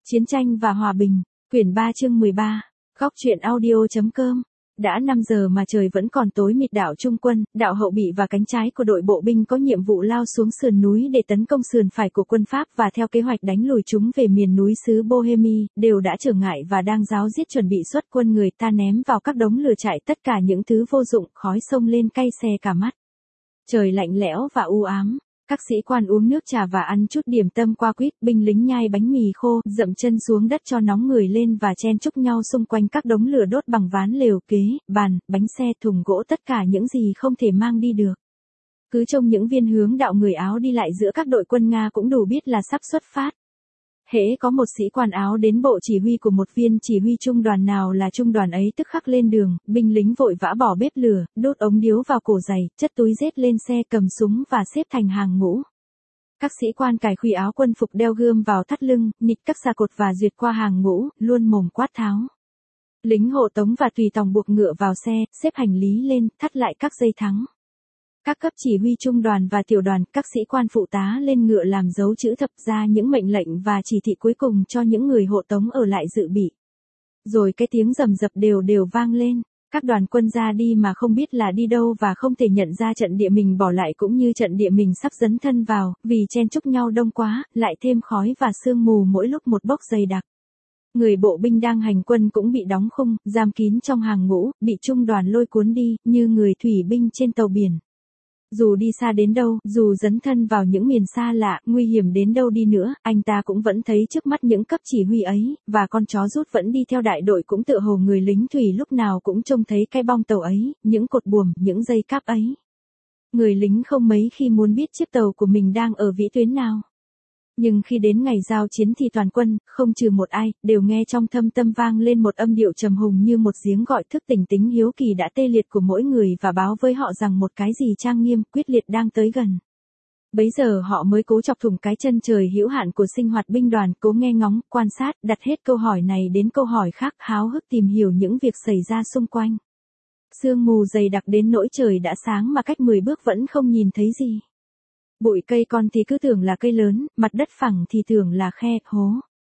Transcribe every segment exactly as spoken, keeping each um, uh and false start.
Chiến tranh và hòa bình, quyển ba chương mười ba, góc truyện audio.com. Đã năm giờ mà trời vẫn còn tối mịt. Đạo trung quân, đạo hậu bị và cánh trái của đội bộ binh có nhiệm vụ lao xuống sườn núi để tấn công sườn phải của quân Pháp và theo kế hoạch đánh lùi chúng về miền núi xứ Bohemia, đều đã trở ngại và đang ráo riết chuẩn bị xuất quân. Người ta ném vào các đống lửa trại tất cả những thứ vô dụng, khói sông lên cay xè cả mắt. Trời lạnh lẽo và u ám. Các sĩ quan uống nước trà và ăn chút điểm tâm qua quýt, binh lính nhai bánh mì khô, dậm chân xuống đất cho nóng người lên và chen chúc nhau xung quanh các đống lửa đốt bằng ván lều, kế, bàn, bánh xe, thùng gỗ, tất cả những gì không thể mang đi được. Cứ trông những viên hướng đạo người Áo đi lại giữa các đội quân Nga cũng đủ biết là sắp xuất phát. Hễ có một sĩ quan Áo đến bộ chỉ huy của một viên chỉ huy trung đoàn nào là trung đoàn ấy tức khắc lên đường, binh lính vội vã bỏ bếp lửa, đốt ống điếu vào cổ giày, chất túi rết lên xe, cầm súng và xếp thành hàng ngũ. Các sĩ quan cài khuy áo quân phục, đeo gươm vào thắt lưng, nịt các xà cột và duyệt qua hàng ngũ, luôn mồm quát tháo. Lính hộ tống và tùy tòng buộc ngựa vào xe, xếp hành lý lên, thắt lại các dây thắng. Các cấp chỉ huy trung đoàn và tiểu đoàn, các sĩ quan phụ tá lên ngựa làm dấu chữ thập, ra những mệnh lệnh và chỉ thị cuối cùng cho những người hộ tống ở lại dự bị. Rồi cái tiếng rầm rập đều đều vang lên. Các đoàn quân ra đi mà không biết là đi đâu và không thể nhận ra trận địa mình bỏ lại cũng như trận địa mình sắp dấn thân vào, vì chen chúc nhau đông quá, lại thêm khói và sương mù mỗi lúc một bốc dày đặc. Người bộ binh đang hành quân cũng bị đóng khung, giam kín trong hàng ngũ, bị trung đoàn lôi cuốn đi, như người thủy binh trên tàu biển. Dù đi xa đến đâu, dù dấn thân vào những miền xa lạ, nguy hiểm đến đâu đi nữa, anh ta cũng vẫn thấy trước mắt những cấp chỉ huy ấy, và con chó rút vẫn đi theo đại đội cũng tựa hồ người lính thủy lúc nào cũng trông thấy cái bong tàu ấy, những cột buồm, những dây cáp ấy. Người lính không mấy khi muốn biết chiếc tàu của mình đang ở vĩ tuyến nào. Nhưng khi đến ngày giao chiến thì toàn quân, không trừ một ai, đều nghe trong thâm tâm vang lên một âm điệu trầm hùng như một giếng gọi thức tỉnh tính hiếu kỳ đã tê liệt của mỗi người và báo với họ rằng một cái gì trang nghiêm, quyết liệt đang tới gần. Bấy giờ họ mới cố chọc thủng cái chân trời hữu hạn của sinh hoạt binh đoàn, cố nghe ngóng, quan sát, đặt hết câu hỏi này đến câu hỏi khác, háo hức tìm hiểu những việc xảy ra xung quanh. Sương mù dày đặc đến nỗi trời đã sáng mà cách mười bước vẫn không nhìn thấy gì. Bụi cây con thì cứ tưởng là cây lớn, mặt đất phẳng thì tưởng là khe, hố.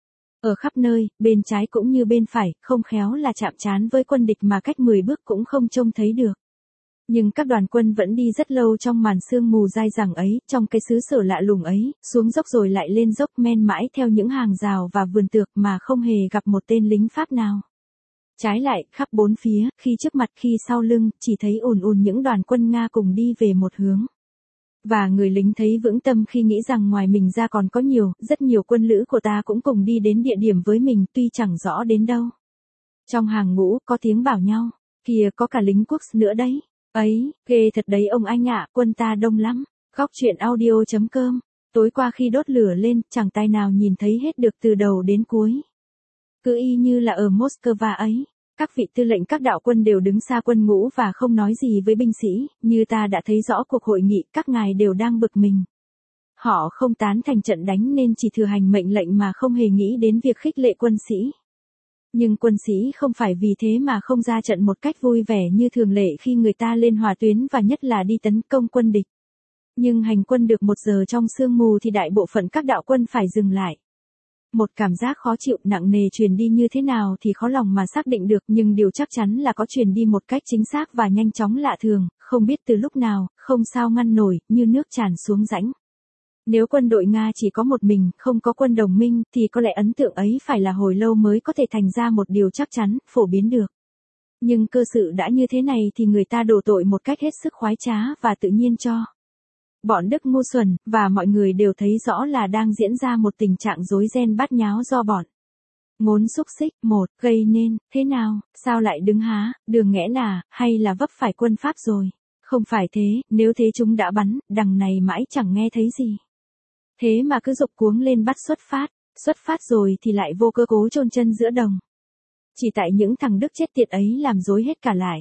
Ở khắp nơi, bên trái cũng như bên phải, không khéo là chạm trán với quân địch mà cách mười bước cũng không trông thấy được. Nhưng các đoàn quân vẫn đi rất lâu trong màn sương mù dai dẳng ấy, trong cái xứ sở lạ lùng ấy, xuống dốc rồi lại lên dốc, men mãi theo những hàng rào và vườn tược mà không hề gặp một tên lính Pháp nào. Trái lại, khắp bốn phía, khi trước mặt khi sau lưng, chỉ thấy ùn ùn những đoàn quân Nga cùng đi về một hướng. Và người lính thấy vững tâm khi nghĩ rằng ngoài mình ra còn có nhiều, rất nhiều quân lữ của ta cũng cùng đi đến địa điểm với mình, tuy chẳng rõ đến đâu. Trong hàng ngũ, có tiếng bảo nhau, kìa có cả lính quốc nữa đấy. Ấy, ghê thật đấy ông anh ạ, quân ta đông lắm. Góc truyện audio.com. Tối qua khi đốt lửa lên, chẳng tay nào nhìn thấy hết được từ đầu đến cuối. Cứ y như là ở Moscow ấy. Các vị tư lệnh các đạo quân đều đứng xa quân ngũ và không nói gì với binh sĩ, như ta đã thấy rõ cuộc hội nghị, các ngài đều đang bực mình. Họ không tán thành trận đánh nên chỉ thừa hành mệnh lệnh mà không hề nghĩ đến việc khích lệ quân sĩ. Nhưng quân sĩ không phải vì thế mà không ra trận một cách vui vẻ như thường lệ khi người ta lên hỏa tuyến và nhất là đi tấn công quân địch. Nhưng hành quân được một giờ trong sương mù thì đại bộ phận các đạo quân phải dừng lại. Một cảm giác khó chịu nặng nề truyền đi như thế nào thì khó lòng mà xác định được, nhưng điều chắc chắn là có truyền đi một cách chính xác và nhanh chóng lạ thường, không biết từ lúc nào, không sao ngăn nổi, như nước tràn xuống rãnh. Nếu quân đội Nga chỉ có một mình, không có quân đồng minh, thì có lẽ ấn tượng ấy phải là hồi lâu mới có thể thành ra một điều chắc chắn, phổ biến được. Nhưng cơ sự đã như thế này thì người ta đổ tội một cách hết sức khoái trá và tự nhiên cho bọn Đức ngu xuẩn, và mọi người đều thấy rõ là đang diễn ra một tình trạng rối ren bát nháo do bọn ngốn xúc xích, một, gây nên, thế nào, sao lại đứng há, đường nghẽn à, hay là vấp phải quân Pháp rồi? Không phải thế, nếu thế chúng đã bắn, đằng này mãi chẳng nghe thấy gì. Thế mà cứ giục cuống lên bắt xuất phát, xuất phát rồi thì lại vô cơ cố chôn chân giữa đồng. Chỉ tại những thằng Đức chết tiệt ấy làm rối hết cả lại.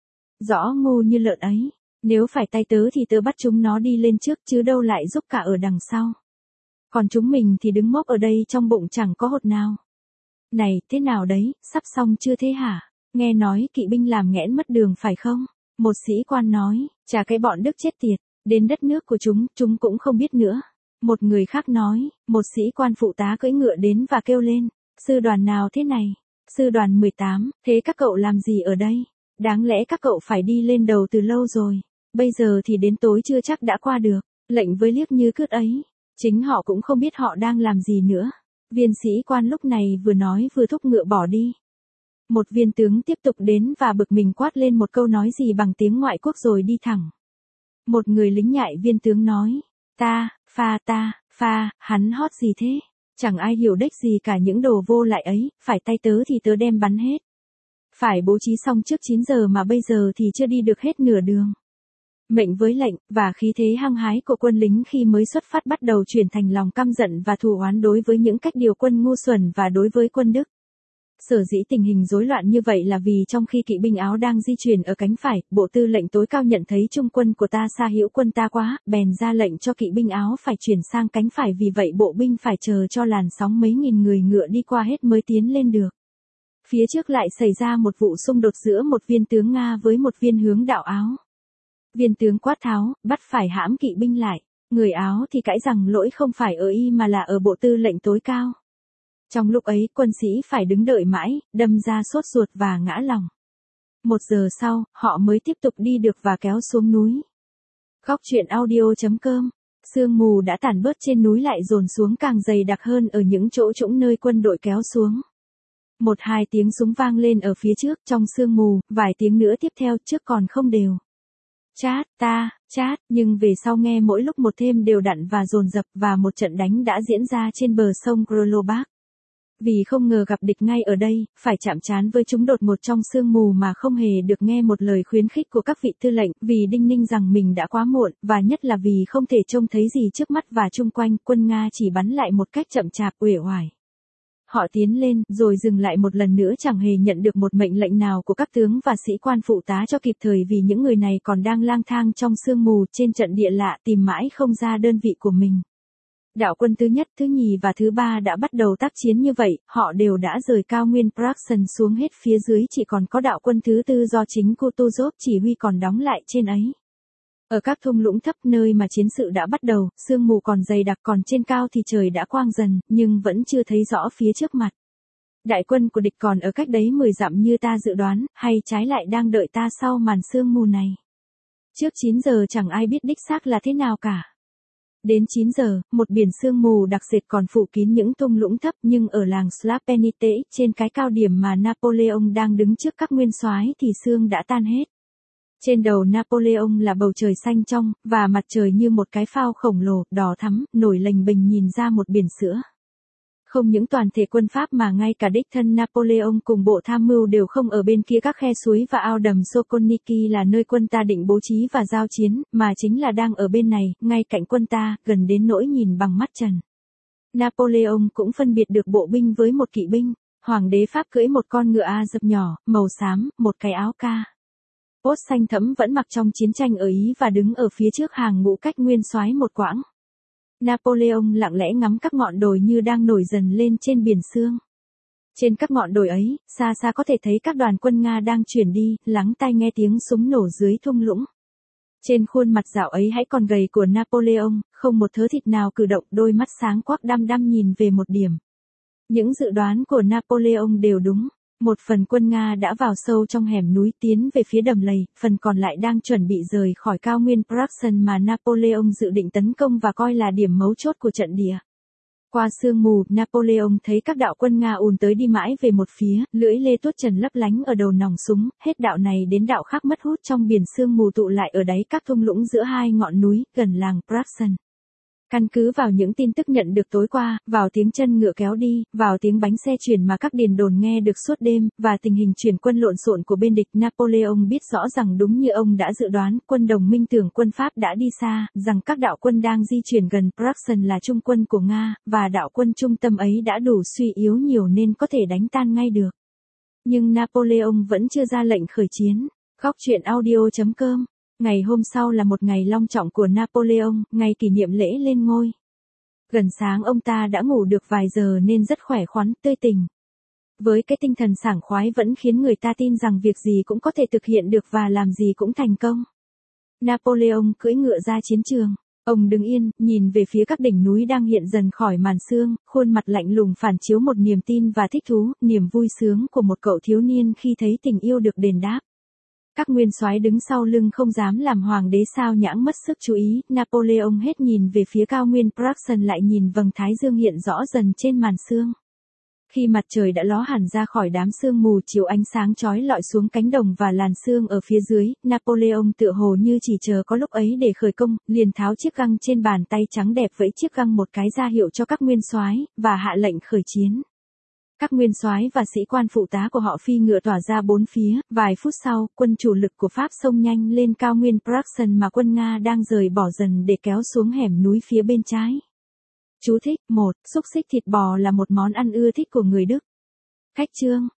Rõ ngu như lợn ấy. Nếu phải tay tớ thì tớ bắt chúng nó đi lên trước chứ đâu lại giúp cả ở đằng sau. Còn chúng mình thì đứng mốc ở đây trong bụng chẳng có hột nào. Này, thế nào đấy, sắp xong chưa thế hả? Nghe nói kỵ binh làm nghẽn mất đường phải không? Một sĩ quan nói, chả cái bọn Đức chết tiệt, đến đất nước của chúng, chúng cũng không biết nữa. Một người khác nói, một sĩ quan phụ tá cưỡi ngựa đến và kêu lên, Sư đoàn nào thế này? Sư đoàn mười tám, thế các cậu làm gì ở đây? Đáng lẽ các cậu phải đi lên đầu từ lâu rồi. Bây giờ thì đến tối chưa chắc đã qua được. Lệnh với liếc như cướt ấy. Chính họ cũng không biết họ đang làm gì nữa. Viên sĩ quan lúc này vừa nói vừa thúc ngựa bỏ đi. Một viên tướng tiếp tục đến và bực mình quát lên một câu nói gì bằng tiếng ngoại quốc rồi đi thẳng. Một người lính nhại viên tướng nói. Ta, pha ta, pha, hắn hót gì thế? Chẳng ai hiểu đếch gì cả những đồ vô lại ấy, phải tay tớ thì tớ đem bắn hết. Phải bố trí xong trước chín giờ mà bây giờ thì chưa đi được hết nửa đường. Mệnh với lệnh, và khí thế hăng hái của quân lính khi mới xuất phát bắt đầu chuyển thành lòng căm giận và thù oán đối với những cách điều quân ngu xuẩn và đối với quân Đức. Sở dĩ tình hình rối loạn như vậy là vì trong khi kỵ binh Áo đang di chuyển ở cánh phải, bộ tư lệnh tối cao nhận thấy trung quân của ta xa hữu quân ta quá, bèn ra lệnh cho kỵ binh Áo phải chuyển sang cánh phải, vì vậy bộ binh phải chờ cho làn sóng mấy nghìn người ngựa đi qua hết mới tiến lên được. Phía trước lại xảy ra một vụ xung đột giữa một viên tướng Nga với một viên hướng đạo Áo. Viên tướng quát tháo, bắt phải hãm kỵ binh lại. Người Áo thì cãi rằng lỗi không phải ở y mà là ở bộ tư lệnh tối cao. Trong lúc ấy, quân sĩ phải đứng đợi mãi, đâm ra sốt ruột và ngã lòng. Một giờ sau, họ mới tiếp tục đi được và kéo xuống núi. Góc truyện audio chấm com. Sương mù đã tản bớt trên núi lại dồn xuống càng dày đặc hơn ở những chỗ trũng nơi quân đội kéo xuống. Một hai tiếng súng vang lên ở phía trước trong sương mù, vài tiếng nữa tiếp theo trước còn không đều. Chát, ta, chát, nhưng về sau nghe mỗi lúc một thêm đều đặn và dồn dập, và một trận đánh đã diễn ra trên bờ sông Grolobach. Vì không ngờ gặp địch ngay ở đây, phải chạm trán với chúng đột ngột trong sương mù mà không hề được nghe một lời khuyến khích của các vị tư lệnh, vì đinh ninh rằng mình đã quá muộn, và nhất là vì không thể trông thấy gì trước mắt và chung quanh, quân Nga chỉ bắn lại một cách chậm chạp uể oải. Họ tiến lên, rồi dừng lại một lần nữa, chẳng hề nhận được một mệnh lệnh nào của các tướng và sĩ quan phụ tá cho kịp thời, vì những người này còn đang lang thang trong sương mù trên trận địa lạ, tìm mãi không ra đơn vị của mình. Đạo quân thứ nhất, thứ nhì và thứ ba đã bắt đầu tác chiến như vậy, họ đều đã rời cao nguyên Praxen xuống hết, phía dưới chỉ còn có đạo quân thứ tư do chính Kutuzov chỉ huy còn đóng lại trên ấy. Ở các thung lũng thấp nơi mà chiến sự đã bắt đầu, sương mù còn dày đặc, còn trên cao thì trời đã quang dần, nhưng vẫn chưa thấy rõ phía trước mặt. Đại quân của địch còn ở cách đấy mười dặm như ta dự đoán, hay trái lại đang đợi ta sau màn sương mù này. Trước chín giờ chẳng ai biết đích xác là thế nào cả. Đến chín giờ, một biển sương mù đặc sệt còn phủ kín những thung lũng thấp, nhưng ở làng Slapenite, trên cái cao điểm mà Napoleon đang đứng trước các nguyên soái thì sương đã tan hết. Trên đầu Napoleon là bầu trời xanh trong, và mặt trời như một cái phao khổng lồ, đỏ thắm, nổi lềnh bềnh nhìn ra một biển sữa. Không những toàn thể quân Pháp mà ngay cả đích thân Napoleon cùng bộ tham mưu đều không ở bên kia các khe suối và ao đầm Sokolniki là nơi quân ta định bố trí và giao chiến, mà chính là đang ở bên này, ngay cạnh quân ta, gần đến nỗi nhìn bằng mắt trần. Napoleon cũng phân biệt được bộ binh với một kỵ binh. Hoàng đế Pháp cưỡi một con ngựa A dập nhỏ, màu xám, một cái áo ca pốt xanh thẫm vẫn mặc trong chiến tranh ở Ý và đứng ở phía trước hàng ngũ cách nguyên soái một quãng. Napoleon lặng lẽ ngắm các ngọn đồi như đang nổi dần lên trên biển sương. Trên các ngọn đồi ấy, xa xa có thể thấy các đoàn quân Nga đang chuyển đi, lắng tai nghe tiếng súng nổ dưới thung lũng. Trên khuôn mặt dạo ấy hãy còn gầy của Napoleon, không một thớ thịt nào cử động, đôi mắt sáng quắc đăm đăm nhìn về một điểm. Những dự đoán của Napoleon đều đúng. Một phần quân Nga đã vào sâu trong hẻm núi tiến về phía đầm lầy, phần còn lại đang chuẩn bị rời khỏi cao nguyên Praxen mà Napoleon dự định tấn công và coi là điểm mấu chốt của trận địa. Qua sương mù, Napoleon thấy các đạo quân Nga ùn tới đi mãi về một phía, lưỡi lê tuốt trần lấp lánh ở đầu nòng súng, hết đạo này đến đạo khác mất hút trong biển sương mù tụ lại ở đáy các thung lũng giữa hai ngọn núi, gần làng Praxen. Căn cứ vào những tin tức nhận được tối qua, vào tiếng chân ngựa kéo đi, vào tiếng bánh xe chuyển mà các điền đồn nghe được suốt đêm, và tình hình chuyển quân lộn xộn của bên địch, Napoleon biết rõ rằng đúng như ông đã dự đoán, quân đồng minh tưởng quân Pháp đã đi xa, rằng các đạo quân đang di chuyển gần Praxen là trung quân của Nga, và đạo quân trung tâm ấy đã đủ suy yếu nhiều nên có thể đánh tan ngay được. Nhưng Napoleon vẫn chưa ra lệnh khởi chiến. Góc truyện audio chấm com. Ngày hôm sau là một ngày long trọng của Napoleon, ngày kỷ niệm lễ lên ngôi. Gần sáng ông ta đã ngủ được vài giờ nên rất khỏe khoắn, tươi tỉnh. Với cái tinh thần sảng khoái vẫn khiến người ta tin rằng việc gì cũng có thể thực hiện được và làm gì cũng thành công. Napoleon cưỡi ngựa ra chiến trường. Ông đứng yên, nhìn về phía các đỉnh núi đang hiện dần khỏi màn sương, khuôn mặt lạnh lùng phản chiếu một niềm tin và thích thú, niềm vui sướng của một cậu thiếu niên khi thấy tình yêu được đền đáp. Các nguyên soái đứng sau lưng không dám làm hoàng đế sao nhãng mất sức chú ý, Napoleon hết nhìn về phía cao nguyên Praxen lại nhìn vầng thái dương hiện rõ dần trên màn sương. Khi mặt trời đã ló hẳn ra khỏi đám sương mù, chiếu ánh sáng chói lọi xuống cánh đồng và làn sương ở phía dưới, Napoleon tựa hồ như chỉ chờ có lúc ấy để khởi công, liền tháo chiếc găng trên bàn tay trắng đẹp vẫy chiếc găng một cái ra hiệu cho các nguyên soái và hạ lệnh khởi chiến. Các nguyên soái và sĩ quan phụ tá của họ phi ngựa tỏa ra bốn phía, vài phút sau, quân chủ lực của Pháp xông nhanh lên cao nguyên Praxen mà quân Nga đang rời bỏ dần để kéo xuống hẻm núi phía bên trái. Chú thích: một. Xúc xích thịt bò là một món ăn ưa thích của người Đức. Khách chương